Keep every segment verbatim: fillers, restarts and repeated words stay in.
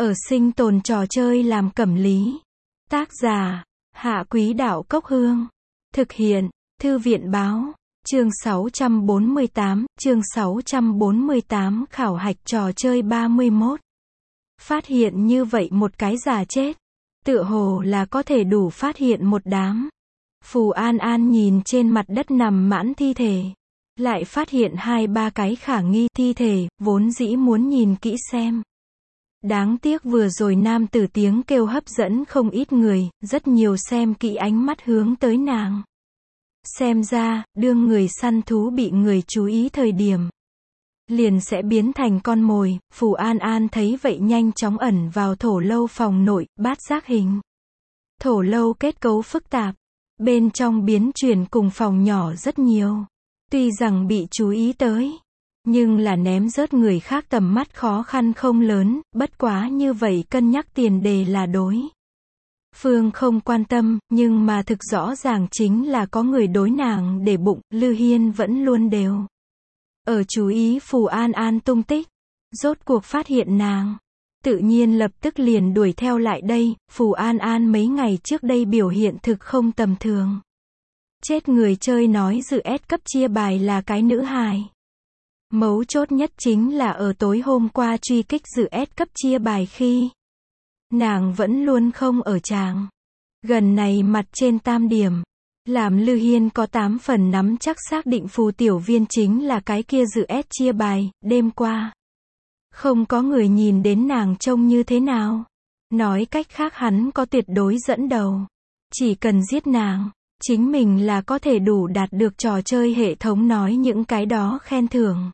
Ở sinh tồn trò chơi làm cẩm lý. Tác giả, Hạ Quý Đạo Cốc Hương. Thực hiện, Thư viện Báo. Chương sáu trăm bốn mươi tám, chương sáu trăm bốn mươi tám khảo hạch trò chơi ba mươi mốt. Phát hiện như vậy một cái giả chết. Tựa hồ là có thể đủ phát hiện một đám. Phù An An nhìn trên mặt đất nằm mãn thi thể. Lại phát hiện hai ba cái khả nghi thi thể, vốn dĩ muốn nhìn kỹ xem. Đáng tiếc vừa rồi nam tử tiếng kêu hấp dẫn không ít người, rất nhiều xem kỹ ánh mắt hướng tới nàng. Xem ra, đương người săn thú bị người chú ý thời điểm, liền sẽ biến thành con mồi. Phù An An thấy vậy nhanh chóng ẩn vào thổ lâu phòng nội, bát giác hình. Thổ lâu kết cấu phức tạp, bên trong biến chuyển cùng phòng nhỏ rất nhiều. Tuy rằng bị chú ý tới, nhưng là ném rớt người khác tầm mắt khó khăn không lớn, bất quá như vậy cân nhắc tiền đề là đối phương không quan tâm, nhưng mà thực rõ ràng chính là có người đối nàng để bụng. Lư Hiên vẫn luôn đều ở chú ý Phù An An tung tích, rốt cuộc phát hiện nàng, tự nhiên lập tức liền đuổi theo lại đây. Phù An An mấy ngày trước đây biểu hiện thực không tầm thường. Chết người chơi nói dự S cấp chia bài là cái nữ hài. Mấu chốt nhất chính là ở tối hôm qua truy kích dự S cấp chia bài khi nàng vẫn luôn không ở tràng. Gần này mặt trên tam điểm, làm Lư Hiên có tám phần nắm chắc xác định Phù Tiểu Viên chính là cái kia dự S chia bài. Đêm qua, không có người nhìn đến nàng trông như thế nào. Nói cách khác hắn có tuyệt đối dẫn đầu. Chỉ cần giết nàng, chính mình là có thể đủ đạt được trò chơi hệ thống nói những cái đó khen thưởng.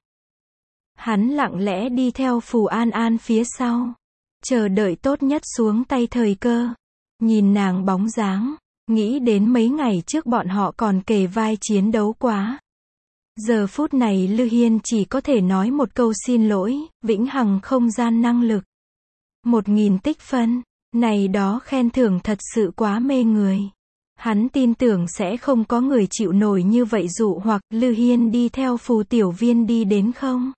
Hắn lặng lẽ đi theo Phù An An phía sau, chờ đợi tốt nhất xuống tay thời cơ. Nhìn nàng bóng dáng, nghĩ đến mấy ngày trước bọn họ còn kề vai chiến đấu quá. Giờ phút này Lư Hiên chỉ có thể nói một câu xin lỗi. Vĩnh hằng không gian năng lực, một nghìn tích phân, này đó khen thưởng thật sự quá mê người. Hắn tin tưởng sẽ không có người chịu nổi như vậy dụ hoặc. Lư Hiên đi theo Phù Tiểu Viên đi đến không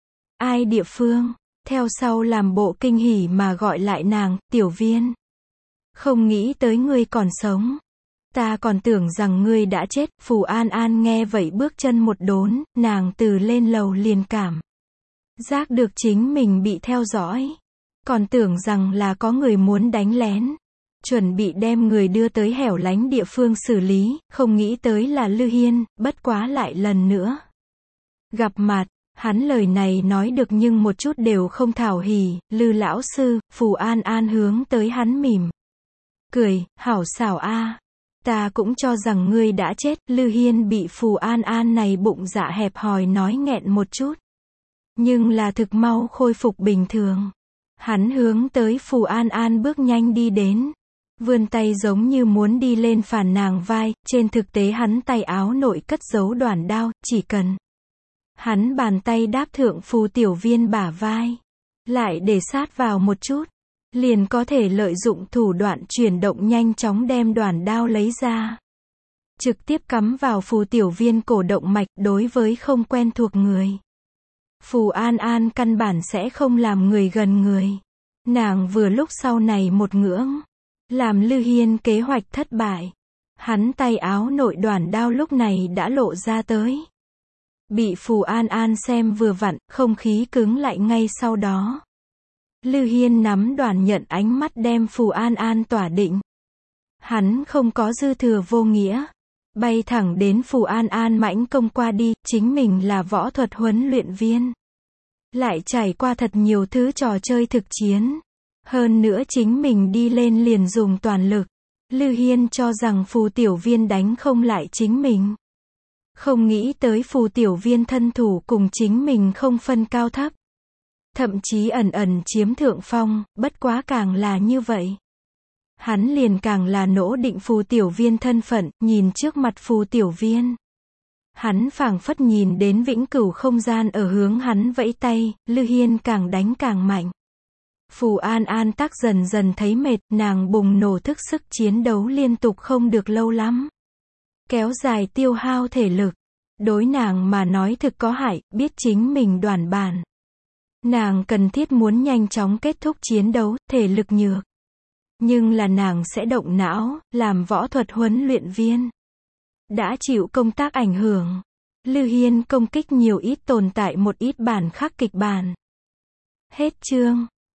ai địa phương, theo sau làm bộ kinh hỉ mà gọi lại nàng. Tiểu Viên, không nghĩ tới ngươi còn sống. Ta còn tưởng rằng ngươi đã chết. Phù An An nghe vậy bước chân một đốn, nàng từ lên lầu liền cảm giác được chính mình bị theo dõi. Còn tưởng rằng là có người muốn đánh lén, chuẩn bị đem người đưa tới hẻo lánh địa phương xử lý, không nghĩ tới là Lư Hiên. Bất quá lại lần nữa gặp mặt, hắn lời này nói được nhưng một chút đều không thảo hỉ. Lư lão sư. Phù An An hướng tới hắn mỉm cười, hảo xảo a. Ta cũng cho rằng ngươi đã chết. Lư Hiên bị Phù An An này bụng dạ hẹp hòi nói nghẹn một chút, nhưng là thực mau khôi phục bình thường. Hắn hướng tới Phù An An bước nhanh đi đến, vươn tay giống như muốn đi lên phản nàng vai. Trên thực tế hắn tay áo nội cất giấu đoản đao, chỉ cần hắn bàn tay đáp thượng Phù Tiểu Viên bả vai, lại để sát vào một chút, liền có thể lợi dụng thủ đoạn chuyển động nhanh chóng đem đoản đao lấy ra, trực tiếp cắm vào Phù Tiểu Viên cổ động mạch. Đối với không quen thuộc người, Phù An An căn bản sẽ không làm người gần người. Nàng vừa lúc sau này một ngưỡng, làm Lư Hiên kế hoạch thất bại. Hắn tay áo nội đoản đao lúc này đã lộ ra tới, bị Phù An An xem vừa vặn, không khí cứng lại ngay sau đó. Lư Hiên nắm đoản nhận ánh mắt đem Phù An An tỏa định. Hắn không có dư thừa vô nghĩa, bay thẳng đến Phù An An mãnh công qua đi. Chính mình là võ thuật huấn luyện viên, lại trải qua thật nhiều thứ trò chơi thực chiến, hơn nữa chính mình đi lên liền dùng toàn lực. Lư Hiên cho rằng Phù Tiểu Viên đánh không lại chính mình, không nghĩ tới Phù Tiểu Viên thân thủ cùng chính mình không phân cao thấp, thậm chí ẩn ẩn chiếm thượng phong. Bất quá càng là như vậy, hắn liền càng là nỗ định Phù Tiểu Viên thân phận. Nhìn trước mặt Phù Tiểu Viên, hắn phảng phất nhìn đến vĩnh cửu không gian ở hướng hắn vẫy tay. Lư Hiên càng đánh càng mạnh. Phù An An tắc dần dần thấy mệt, nàng bùng nổ thức sức chiến đấu liên tục không được lâu lắm, kéo dài tiêu hao thể lực, đối nàng mà nói thực có hại. Biết chính mình đoản bản, Nàng cần thiết muốn nhanh chóng kết thúc chiến đấu, thể lực nhược. Nhưng là nàng sẽ động não, làm võ thuật huấn luyện viên. Đã chịu công tác ảnh hưởng. Lư Hiên công kích nhiều ít tồn tại một ít bản khắc kịch bản. Hết chương.